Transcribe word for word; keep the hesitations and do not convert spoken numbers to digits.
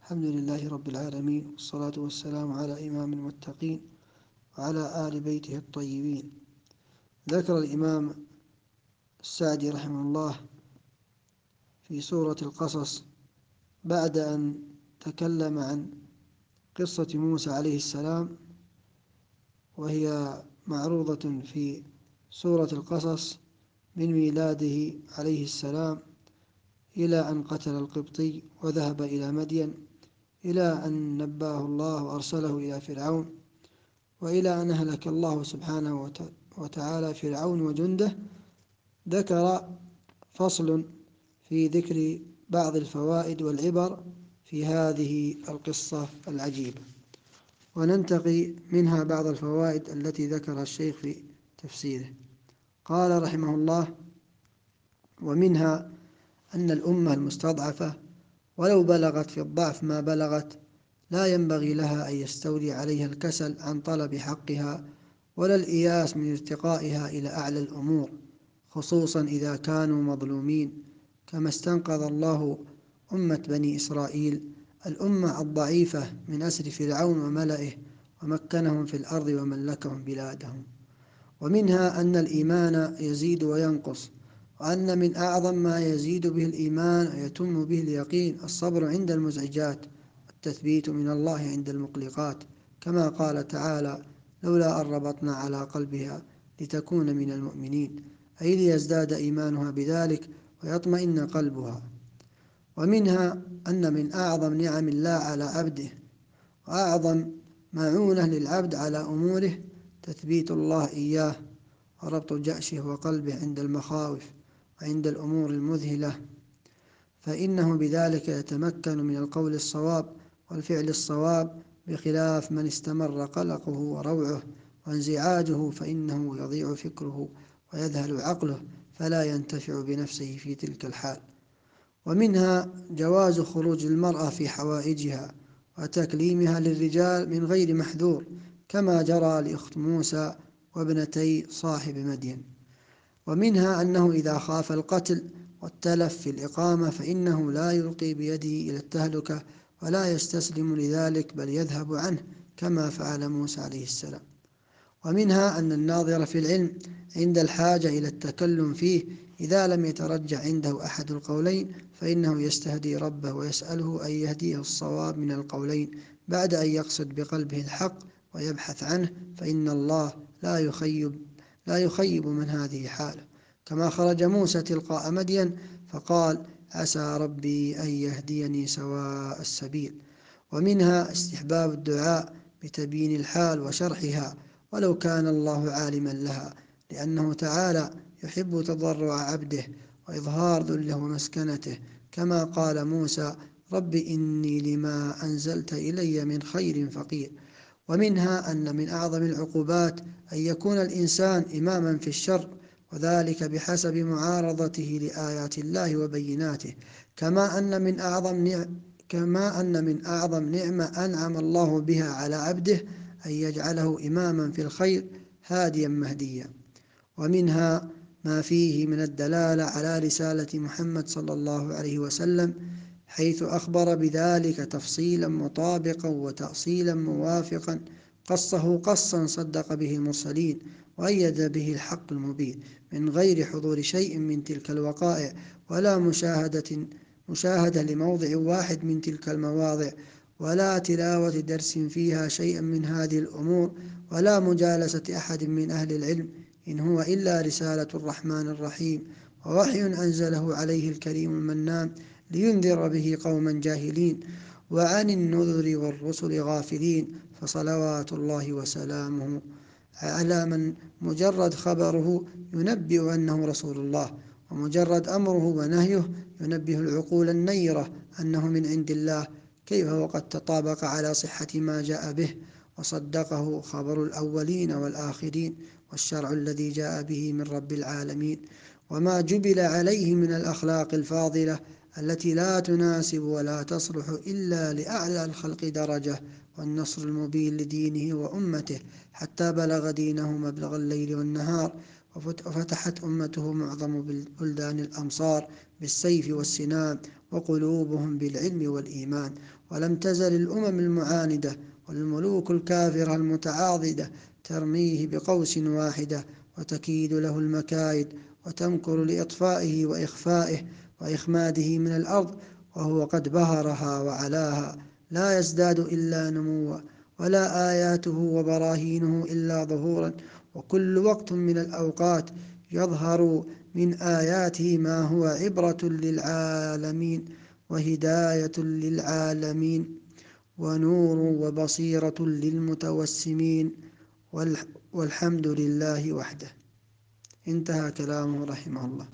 الحمد لله رب العالمين، والصلاة والسلام على إمام المتقين وعلى آل بيته الطيبين. ذكر الإمام السعدي رحمه الله في سورة القصص بعد أن تكلم عن قصة موسى عليه السلام، وهي معروضة في سورة القصص من ميلاده عليه السلام إلى أن قتل القبطي وذهب إلى مدين، إلى أن نباه الله وأرسله إلى فرعون، وإلى أن أهلك الله سبحانه وتعالى فرعون وجنده. ذكر فصل في ذكر بعض الفوائد والعبر في هذه القصة العجيبة، وننتقي منها بعض الفوائد التي ذكرها الشيخ في تفسيره. قال رحمه الله: ومنها أن الأمة المستضعفة ولو بلغت في الضعف ما بلغت لا ينبغي لها أن يستولي عليها الكسل عن طلب حقها، ولا الإياس من ارتقائها إلى أعلى الأمور، خصوصا إذا كانوا مظلومين، كما استنقذ الله أمة بني إسرائيل الأمة الضعيفة من أسر فرعون وملئه، ومكنهم في الأرض وملكهم بلادهم. ومنها أن الإيمان يزيد وينقص، وأن من أعظم ما يزيد به الإيمان ويتم به اليقين الصبر عند المزعجات، والتثبيت من الله عند المقلقات، كما قال تعالى: لولا أن ربطنا على قلبها لتكون من المؤمنين، أي ليزداد إيمانها بذلك ويطمئن قلبها. ومنها أن من أعظم نعم الله على عبده وأعظم معونة للعبد على أموره تثبيت الله إياه، وربط جأشه وقلبه عند المخاوف وعند الأمور المذهلة، فإنه بذلك يتمكن من القول الصواب والفعل الصواب، بخلاف من استمر قلقه وروعه وانزعاجه، فإنه يضيع فكره ويذهل عقله، فلا ينتفع بنفسه في تلك الحال. ومنها جواز خروج المرأة في حوائجها وتكليمها للرجال من غير محذور، كما جرى لأخت موسى وابنتي صاحب مدين. ومنها أنه إذا خاف القتل والتلف في الإقامة فإنه لا يلقي بيده إلى التهلكة ولا يستسلم لذلك، بل يذهب عنه كما فعل موسى عليه السلام. ومنها أن الناظر في العلم عند الحاجة إلى التكلم فيه إذا لم يترجع عنده أحد القولين فإنه يستهدي ربه ويسأله أن يهديه الصواب من القولين، بعد أن يقصد بقلبه الحق ويبحث عنه، فإن الله لا يخيب لا يخيب من هذه حاله. كما خرج موسى تلقاء مدين فقال: عسى ربي أن يهديني سواء السبيل. ومنها استحباب الدعاء بتبيين الحال وشرحها ولو كان الله عالما لها، لأنه تعالى يحب تضرع عبده وإظهار ذله ومسكنته، كما قال موسى: رب إني لما أنزلت إلي من خير فقير. ومنها أن من أعظم العقوبات أن يكون الإنسان إماما في الشر، وذلك بحسب معارضته لآيات الله وبيناته، كما أن من أعظم نعم كما أن من أعظم نعمة أنعم الله بها على عبده أن يجعله إماما في الخير هاديا مهديا. ومنها ما فيه من الدلالة على رسالة محمد صلى الله عليه وسلم، حيث أخبر بذلك تفصيلا مطابقا وتأصيلا موافقا، قصه قصا صدق به المرسلين وأيد به الحق المبين، من غير حضور شيء من تلك الوقائع، ولا مشاهدة مشاهدة لموضع واحد من تلك المواضع، ولا تلاوة درس فيها شيئا من هذه الأمور، ولا مجالسة أحد من أهل العلم، إن هو إلا رسالة الرحمن الرحيم، ووحي أنزله عليه الكريم المنان لينذر به قوما جاهلين، وعن النذر والرسل غافلين، فصلوات الله وسلامه على من مجرد خبره ينبئ أنه رسول الله، ومجرد أمره ونهيه ينبه العقول النيرة أنه من عند الله، كيف وقد تطابق على صحة ما جاء به وصدقه خبر الأولين والآخرين، والشرع الذي جاء به من رب العالمين، وما جبل عليه من الأخلاق الفاضلة التي لا تناسب ولا تصلح إلا لأعلى الخلق درجة، والنصر المبين لدينه وأمته، حتى بلغ دينه مبلغ الليل والنهار، وفتحت أمته معظم بلدان الأمصار بالسيف والسنان وقلوبهم بالعلم والإيمان. ولم تزل الأمم المعاندة والملوك الكافرة المتعاضدة ترميه بقوس واحدة وتكيد له المكايد وتمكر لإطفائه وإخفائه وإخماده من الأرض، وهو قد بهرها وعلاها لا يزداد إلا نموا، ولا آياته وبراهينه إلا ظهورا. وكل وقت من الأوقات يظهر من آياته ما هو عبرة للعالمين وهداية للعالمين ونور وبصيرة للمتوسمين، والحمد لله وحده. انتهى كلامه رحمه الله.